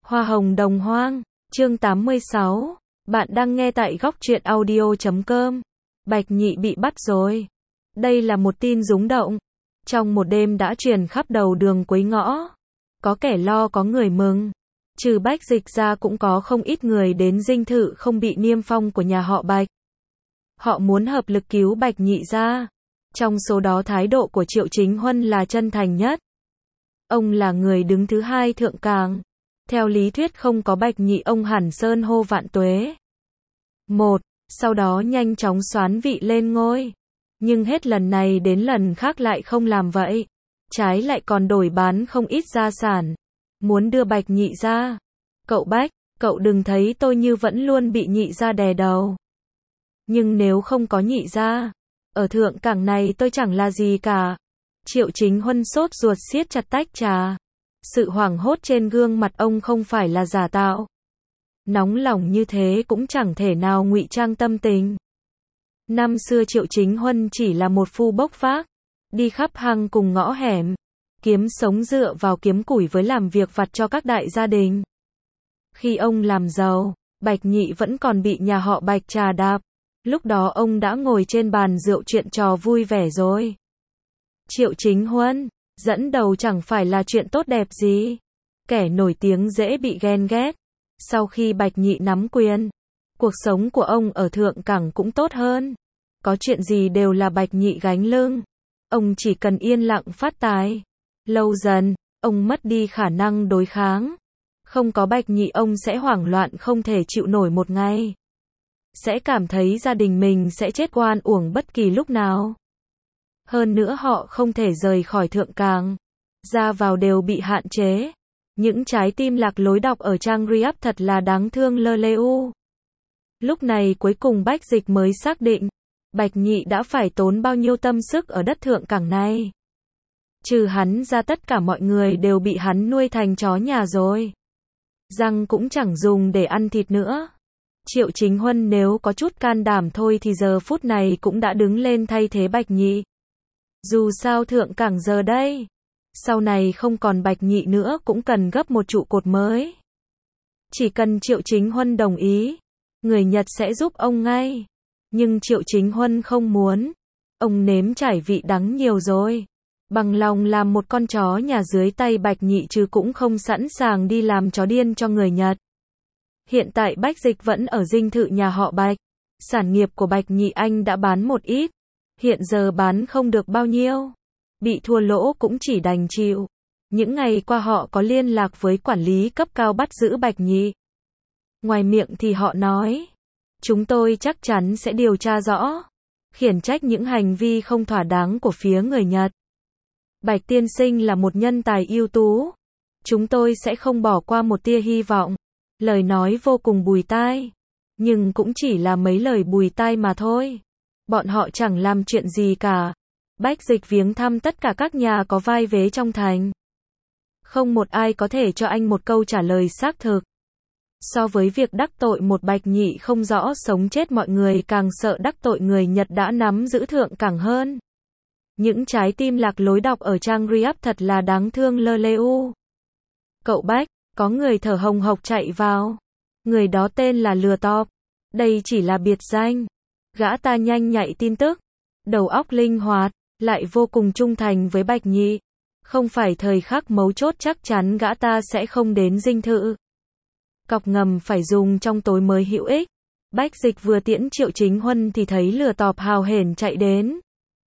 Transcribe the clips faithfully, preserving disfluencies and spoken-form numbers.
Hoa hồng đồng hoang, chương tám mươi sáu. Bạn đang nghe tại góc truyện audio chấm com. Bạch Nhị bị bắt rồi. Đây là một tin rúng động. Trong một đêm đã truyền khắp đầu đường cuối ngõ. Có kẻ lo có người mừng. Trừ Bách Dịch ra cũng có không ít người đến dinh thự không bị niêm phong của nhà họ Bạch. Họ muốn hợp lực cứu Bạch Nhị ra. Trong số đó thái độ của Triệu Chính Huân là chân thành nhất. Ông là người đứng thứ hai thượng càng. Theo lý thuyết không có Bạch Nhị ông hẳn sơn hô vạn tuế. Một, sau đó nhanh chóng soán vị lên ngôi. Nhưng hết lần này đến lần khác lại không làm vậy. Trái lại còn đổi bán không ít gia sản. Muốn đưa Bạch Nhị ra. Cậu Bách, cậu đừng thấy tôi như vẫn luôn bị Nhị ra đè đầu. Nhưng nếu không có Nhị ra, ở thượng cảng này tôi chẳng là gì cả. Triệu Chính Huân sốt ruột siết chặt tách trà. Sự hoảng hốt trên gương mặt ông không phải là giả tạo. Nóng lòng như thế cũng chẳng thể nào ngụy trang tâm tình. Năm xưa Triệu Chính Huân chỉ là một phu bốc vác, đi khắp hang cùng ngõ hẻm, kiếm sống dựa vào kiếm củi với làm việc vặt cho các đại gia đình. Khi ông làm giàu, Bạch Nhị vẫn còn bị nhà họ Bạch trà đạp. Lúc đó ông đã ngồi trên bàn rượu chuyện trò vui vẻ rồi. Triệu Chính Huân dẫn đầu chẳng phải là chuyện tốt đẹp gì. Kẻ nổi tiếng dễ bị ghen ghét. Sau khi Bạch Nhị nắm quyền, cuộc sống của ông ở thượng cảng cũng tốt hơn. Có chuyện gì đều là Bạch Nhị gánh lưng. Ông chỉ cần yên lặng phát tài. Lâu dần, ông mất đi khả năng đối kháng. Không có Bạch Nhị ông sẽ hoảng loạn không thể chịu nổi một ngày. Sẽ cảm thấy gia đình mình sẽ chết oan uổng bất kỳ lúc nào. Hơn nữa họ không thể rời khỏi thượng càng. Ra vào đều bị hạn chế. Những trái tim lạc lối đọc ở trang Riap thật là đáng thương lơ lê u. Lúc này cuối cùng Bách Dịch mới xác định. Bạch Nhị đã phải tốn bao nhiêu tâm sức ở đất thượng cảng này. Trừ hắn ra tất cả mọi người đều bị hắn nuôi thành chó nhà rồi. Răng cũng chẳng dùng để ăn thịt nữa. Triệu Chính Huân nếu có chút can đảm thôi thì giờ phút này cũng đã đứng lên thay thế Bạch Nhị. Dù sao thượng cảng giờ đây, sau này không còn Bạch Nhị nữa cũng cần gấp một trụ cột mới. Chỉ cần Triệu Chính Huân đồng ý, người Nhật sẽ giúp ông ngay. Nhưng Triệu Chính Huân không muốn. Ông nếm trải vị đắng nhiều rồi. Bằng lòng làm một con chó nhà dưới tay Bạch Nhị chứ cũng không sẵn sàng đi làm chó điên cho người Nhật. Hiện tại Bách Dịch vẫn ở dinh thự nhà họ Bạch. Sản nghiệp của Bạch Nhị anh đã bán một ít. Hiện giờ bán không được bao nhiêu. Bị thua lỗ cũng chỉ đành chịu. Những ngày qua họ có liên lạc với quản lý cấp cao bắt giữ Bạch Nhị. Ngoài miệng thì họ nói, chúng tôi chắc chắn sẽ điều tra rõ, khiển trách những hành vi không thỏa đáng của phía người Nhật. Bạch tiên sinh là một nhân tài ưu tú. Chúng tôi sẽ không bỏ qua một tia hy vọng. Lời nói vô cùng bùi tai. Nhưng cũng chỉ là mấy lời bùi tai mà thôi. Bọn họ chẳng làm chuyện gì cả. Bách Dịch viếng thăm tất cả các nhà có vai vế trong thành. Không một ai có thể cho anh một câu trả lời xác thực. So với việc đắc tội một Bạch Nhị không rõ sống chết, mọi người càng sợ đắc tội người Nhật đã nắm giữ thượng cảng hơn. Những trái tim lạc lối đọc ở trang Riap thật là đáng thương lơ lê u. Cậu Bách, có người thở hồng hộc chạy vào. Người đó tên là Lừa Tọp. Đây chỉ là biệt danh. Gã ta nhanh nhạy tin tức. Đầu óc linh hoạt. Lại vô cùng trung thành với Bạch Nhị. Không phải thời khắc mấu chốt chắc chắn gã ta sẽ không đến dinh thự. Cọc ngầm phải dùng trong tối mới hữu ích. Bách Dịch vừa tiễn Triệu Chính Huân thì thấy Lừa Tọp hào hển chạy đến.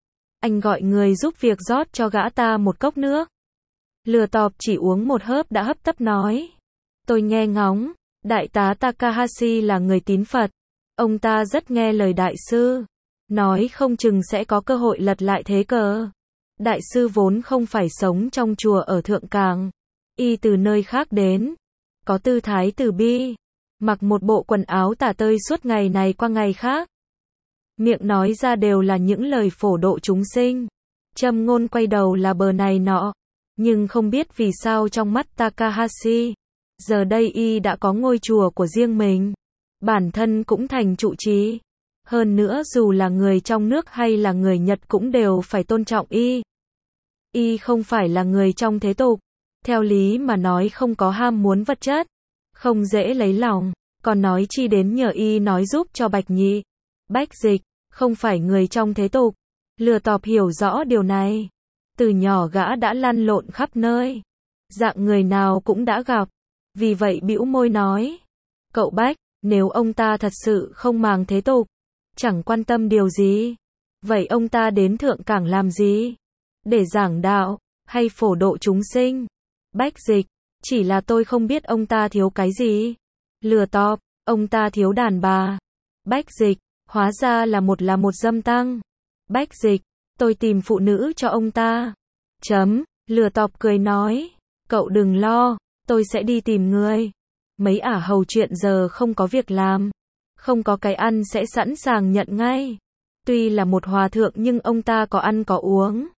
Anh gọi người giúp việc rót cho gã ta một cốc nước. Lừa Tọp chỉ uống một hớp đã hấp tấp nói. Tôi nghe ngóng, đại tá Takahashi là người tín Phật. Ông ta rất nghe lời đại sư. Nói không chừng sẽ có cơ hội lật lại thế cờ. Đại sư vốn không phải sống trong chùa ở thượng cảng. Y từ nơi khác đến. Có tư thái từ bi. Mặc một bộ quần áo tả tơi suốt ngày này qua ngày khác. Miệng nói ra đều là những lời phổ độ chúng sinh. Châm ngôn quay đầu là bờ này nọ. Nhưng không biết vì sao trong mắt Takahashi, giờ đây y đã có ngôi chùa của riêng mình. Bản thân cũng thành trụ trì. Hơn nữa dù là người trong nước hay là người Nhật cũng đều phải tôn trọng y. Y không phải là người trong thế tục. Theo lý mà nói không có ham muốn vật chất. không dễ lấy lòng, còn nói chi đến nhờ y nói giúp cho Bạch Nhị. Bách Dịch, không phải người trong thế tục. Lừa Tọp hiểu rõ điều này. Từ nhỏ gã đã lăn lộn khắp nơi. Dạng người nào cũng đã gặp. Vì vậy bĩu môi nói. Cậu Bách, nếu ông ta thật sự không màng thế tục, chẳng quan tâm điều gì, vậy ông ta đến Thượng Cảng làm gì? Để giảng đạo, hay phổ độ chúng sinh? Bách Dịch, chỉ là tôi không biết ông ta thiếu cái gì. Lừa Tọp, ông ta thiếu đàn bà. Bách Dịch, hóa ra là một là một dâm tăng. Bách Dịch, tôi tìm phụ nữ cho ông ta. Chấm, Lừa Tọp cười nói. Cậu đừng lo, tôi sẽ đi tìm người. Mấy ả hầu chuyện giờ không có việc làm, không có cái ăn sẽ sẵn sàng nhận ngay. Tuy là một hòa thượng nhưng ông ta có ăn có uống,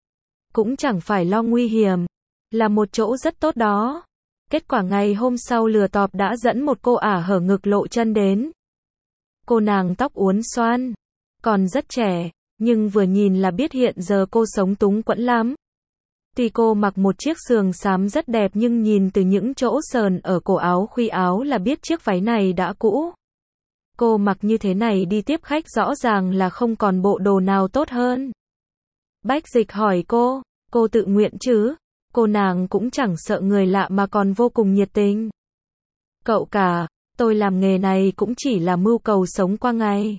cũng chẳng phải lo nguy hiểm, là một chỗ rất tốt đó. Kết quả ngày hôm sau Lừa Tọp đã dẫn một cô ả hở ngực lộ chân đến. Cô nàng tóc uốn xoăn, còn rất trẻ, nhưng vừa nhìn là biết hiện giờ cô sống túng quẫn lắm. Tuy cô mặc một chiếc sườn xám rất đẹp nhưng nhìn từ những chỗ sờn ở cổ áo khuy áo là biết chiếc váy này đã cũ. Cô mặc như thế này đi tiếp khách rõ ràng là không còn bộ đồ nào tốt hơn. Bách Dịch hỏi cô, cô tự nguyện chứ? Cô nàng cũng chẳng sợ người lạ mà còn vô cùng nhiệt tình. Cậu cả, tôi làm nghề này cũng chỉ là mưu cầu sống qua ngày.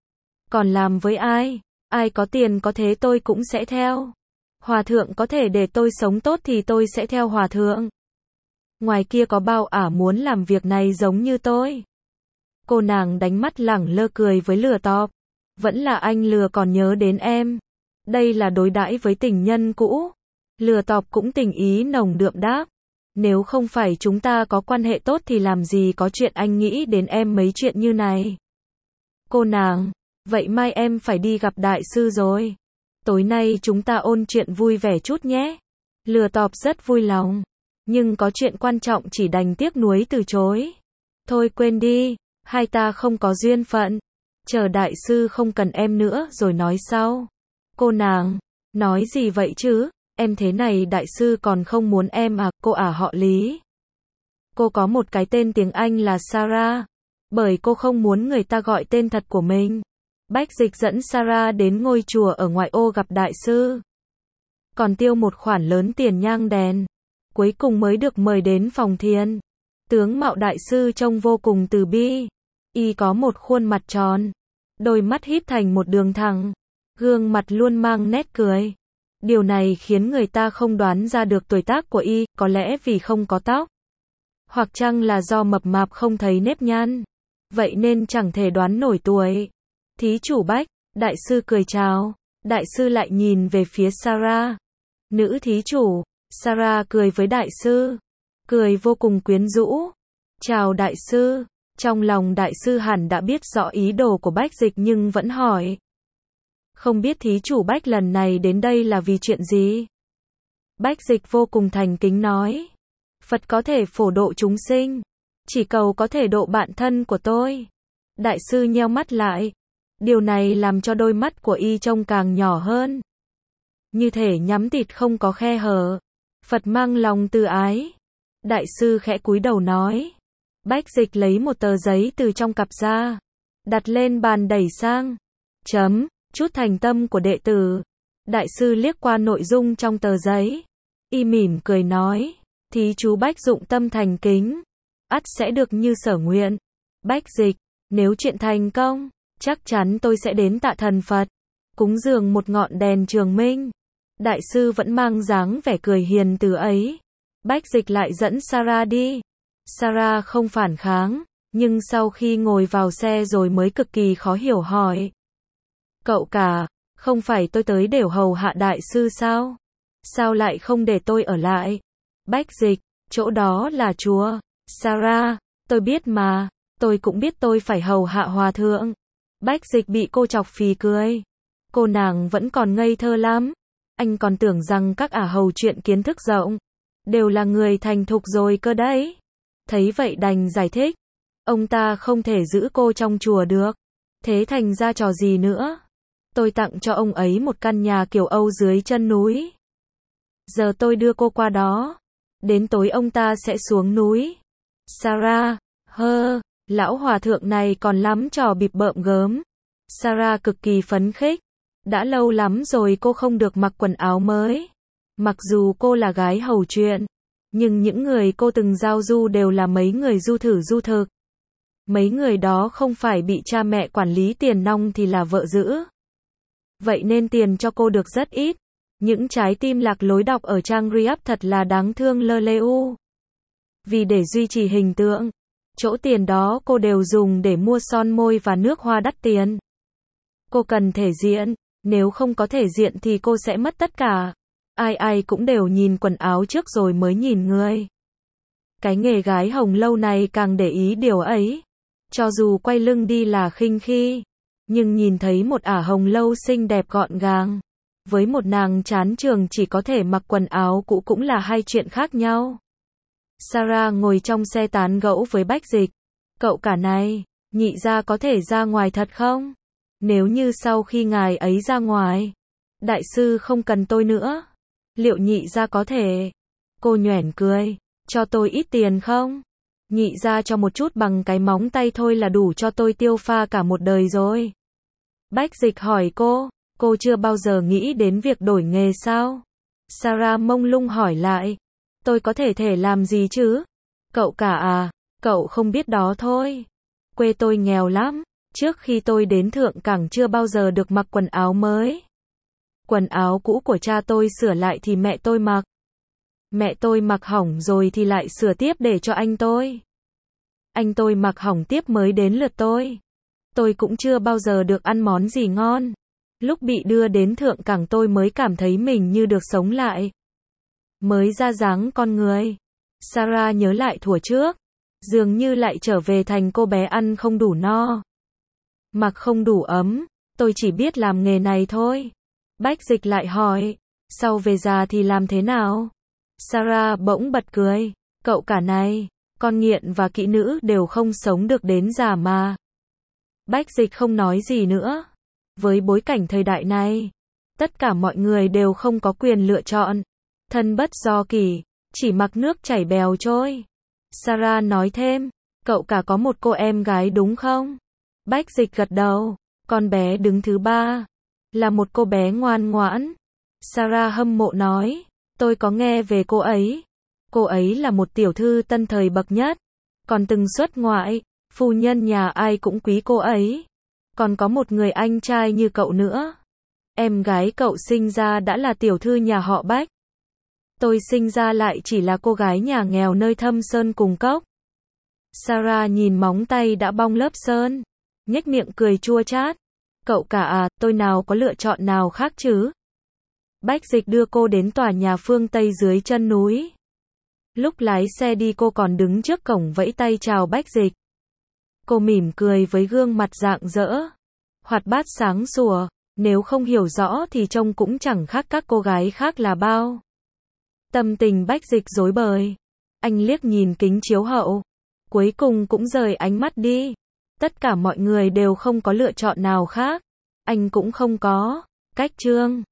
Còn làm với ai? Ai có tiền có thế tôi cũng sẽ theo. Hòa thượng có thể để tôi sống tốt thì tôi sẽ theo hòa thượng. Ngoài kia có bao ả muốn làm việc này giống như tôi. Cô nàng đánh mắt lẳng lơ cười với Lừa Tọp. Vẫn là anh Lừa còn nhớ đến em. Đây là đối đãi với tình nhân cũ. Lừa Tọp cũng tình ý nồng đượm đáp. Nếu không phải chúng ta có quan hệ tốt thì làm gì có chuyện anh nghĩ đến em mấy chuyện như này. Cô nàng, vậy mai em phải đi gặp đại sư rồi. Tối nay chúng ta ôn chuyện vui vẻ chút nhé. Lừa Tọp rất vui lòng, nhưng có chuyện quan trọng chỉ đành tiếc nuối từ chối. Thôi quên đi, hai ta không có duyên phận. Chờ đại sư không cần em nữa rồi nói sau. Cô nàng, nói gì vậy chứ? Em thế này đại sư còn không muốn em à? Cô ả họ Lý. Cô có một cái tên tiếng Anh là Sarah, bởi cô không muốn người ta gọi tên thật của mình. Bách Dịch dẫn Sarah đến ngôi chùa ở ngoại ô gặp đại sư. Còn tiêu một khoản lớn tiền nhang đèn. Cuối cùng mới được mời đến phòng thiền. Tướng mạo đại sư trông vô cùng từ bi. Y có một khuôn mặt tròn, đôi mắt híp thành một đường thẳng, gương mặt luôn mang nét cười. Điều này khiến người ta không đoán ra được tuổi tác của Y, có lẽ vì không có tóc. Hoặc chăng là do mập mạp không thấy nếp nhăn. Vậy nên chẳng thể đoán nổi tuổi. Thí chủ Bách, đại sư cười chào. Đại sư lại nhìn về phía Sarah. Nữ thí chủ. Sarah cười với đại sư, cười vô cùng quyến rũ. Chào đại sư. Trong lòng đại sư hẳn đã biết rõ ý đồ của Bách Dịch nhưng vẫn hỏi. Không biết thí chủ Bách lần này đến đây là vì chuyện gì? Bách Dịch vô cùng thành kính nói. Phật có thể phổ độ chúng sinh, chỉ cầu có thể độ bạn thân của tôi. Đại sư nheo mắt lại. Điều này làm cho đôi mắt của Y trông càng nhỏ hơn, như thể nhắm tịt không có khe hở. Phật mang lòng từ ái. Đại sư khẽ cúi đầu nói. Bách Dịch lấy một tờ giấy từ trong cặp ra, đặt lên bàn đẩy sang. Chấm, chút thành tâm của đệ tử. Đại sư liếc qua nội dung trong tờ giấy. Y mỉm cười nói. Thí chú Bách dụng tâm thành kính, ắt sẽ được như sở nguyện. Bách Dịch, nếu chuyện thành công, chắc chắn tôi sẽ đến tạ thần Phật, cúng dường một ngọn đèn trường minh. Đại sư vẫn mang dáng vẻ cười hiền từ ấy. Bách Dịch lại dẫn Sarah đi. Sarah không phản kháng, nhưng sau khi ngồi vào xe rồi mới cực kỳ khó hiểu hỏi. Cậu cả, không phải tôi tới đều hầu hạ đại sư sao? Sao lại không để tôi ở lại? Bách Dịch, chỗ đó là chùa. Sarah, tôi biết mà, tôi cũng biết tôi phải hầu hạ hòa thượng. Bách Dịch bị cô chọc phì cười. Cô nàng vẫn còn ngây thơ lắm. Anh còn tưởng rằng các ả hầu chuyện kiến thức rộng, đều là người thành thục rồi cơ đấy. Thấy vậy đành giải thích. Ông ta không thể giữ cô trong chùa được. Thế thành ra trò gì nữa? Tôi tặng cho ông ấy một căn nhà kiểu Âu dưới chân núi. Giờ tôi đưa cô qua đó. Đến tối ông ta sẽ xuống núi. Sarah, hơ, lão hòa thượng này còn lắm trò bịp bợm gớm. Sarah cực kỳ phấn khích. Đã lâu lắm rồi cô không được mặc quần áo mới. Mặc dù cô là gái hầu chuyện, nhưng những người cô từng giao du đều là mấy người du thử du thực. Mấy người đó không phải bị cha mẹ quản lý tiền nong thì là vợ giữ. Vậy nên tiền cho cô được rất ít. Những trái tim lạc lối đọc ở trang Reup thật là đáng thương lơ lê u. Vì để duy trì hình tượng, chỗ tiền đó cô đều dùng để mua son môi và nước hoa đắt tiền. Cô cần thể diện, nếu không có thể diện thì cô sẽ mất tất cả. Ai ai cũng đều nhìn quần áo trước rồi mới nhìn người. Cái nghề gái hồng lâu này càng để ý điều ấy. Cho dù quay lưng đi là khinh khi, nhưng nhìn thấy một ả hồng lâu xinh đẹp gọn gàng, với một nàng chán trường chỉ có thể mặc quần áo cũ cũng là hai chuyện khác nhau. Sarah ngồi trong xe tán gẫu với Bách Dịch. Cậu cả này, nhị gia có thể ra ngoài thật không? Nếu như sau khi ngài ấy ra ngoài, đại sư không cần tôi nữa, liệu nhị gia có thể? Cô nhoẻn cười, cho tôi ít tiền không? Nhị gia cho một chút bằng cái móng tay thôi là đủ cho tôi tiêu pha cả một đời rồi. Bách Dịch hỏi cô, cô chưa bao giờ nghĩ đến việc đổi nghề sao? Sarah mông lung hỏi lại, tôi có thể thể làm gì chứ? Cậu cả à, cậu không biết đó thôi. Quê tôi nghèo lắm, trước khi tôi đến Thượng Cảng chưa bao giờ được mặc quần áo mới. Quần áo cũ của cha tôi sửa lại thì mẹ tôi mặc. Mẹ tôi mặc hỏng rồi thì lại sửa tiếp để cho anh tôi. Anh tôi mặc hỏng tiếp mới đến lượt tôi. Tôi cũng chưa bao giờ được ăn món gì ngon. Lúc bị đưa đến Thượng Cảng tôi mới cảm thấy mình như được sống lại. Mới ra dáng con người. Sarah nhớ lại thuở trước. Dường như lại trở về thành cô bé ăn không đủ no, mặc không đủ ấm. Tôi chỉ biết làm nghề này thôi. Bách Dịch lại hỏi, sau về già thì làm thế nào? Sarah bỗng bật cười, cậu cả này, con nghiện và kỹ nữ đều không sống được đến già mà. Bách Dịch không nói gì nữa. Với bối cảnh thời đại này, tất cả mọi người đều không có quyền lựa chọn. Thân bất do kỷ, chỉ mặc nước chảy bèo trôi. Sarah nói thêm, cậu cả có một cô em gái đúng không? Bách Dịch gật đầu, con bé đứng thứ ba, là một cô bé ngoan ngoãn. Sarah hâm mộ nói, tôi có nghe về cô ấy. Cô ấy là một tiểu thư tân thời bậc nhất, còn từng xuất ngoại, phu nhân nhà ai cũng quý cô ấy. Còn có một người anh trai như cậu nữa. Em gái cậu sinh ra đã là tiểu thư nhà họ Bách. Tôi sinh ra lại chỉ là cô gái nhà nghèo nơi thâm sơn cùng cốc. Sarah nhìn móng tay đã bong lớp sơn, nhếch miệng cười chua chát. Cậu cả à, tôi nào có lựa chọn nào khác chứ? Bách Dịch đưa cô đến tòa nhà phương Tây dưới chân núi. Lúc lái xe đi cô còn đứng trước cổng vẫy tay chào Bách Dịch. Cô mỉm cười với gương mặt rạng rỡ, hoạt bát sáng sủa, nếu không hiểu rõ thì trông cũng chẳng khác các cô gái khác là bao. Tâm tình Bách Dịch rối bời. Anh liếc nhìn kính chiếu hậu, cuối cùng cũng rời ánh mắt đi. Tất cả mọi người đều không có lựa chọn nào khác. Anh cũng không có. Cách chương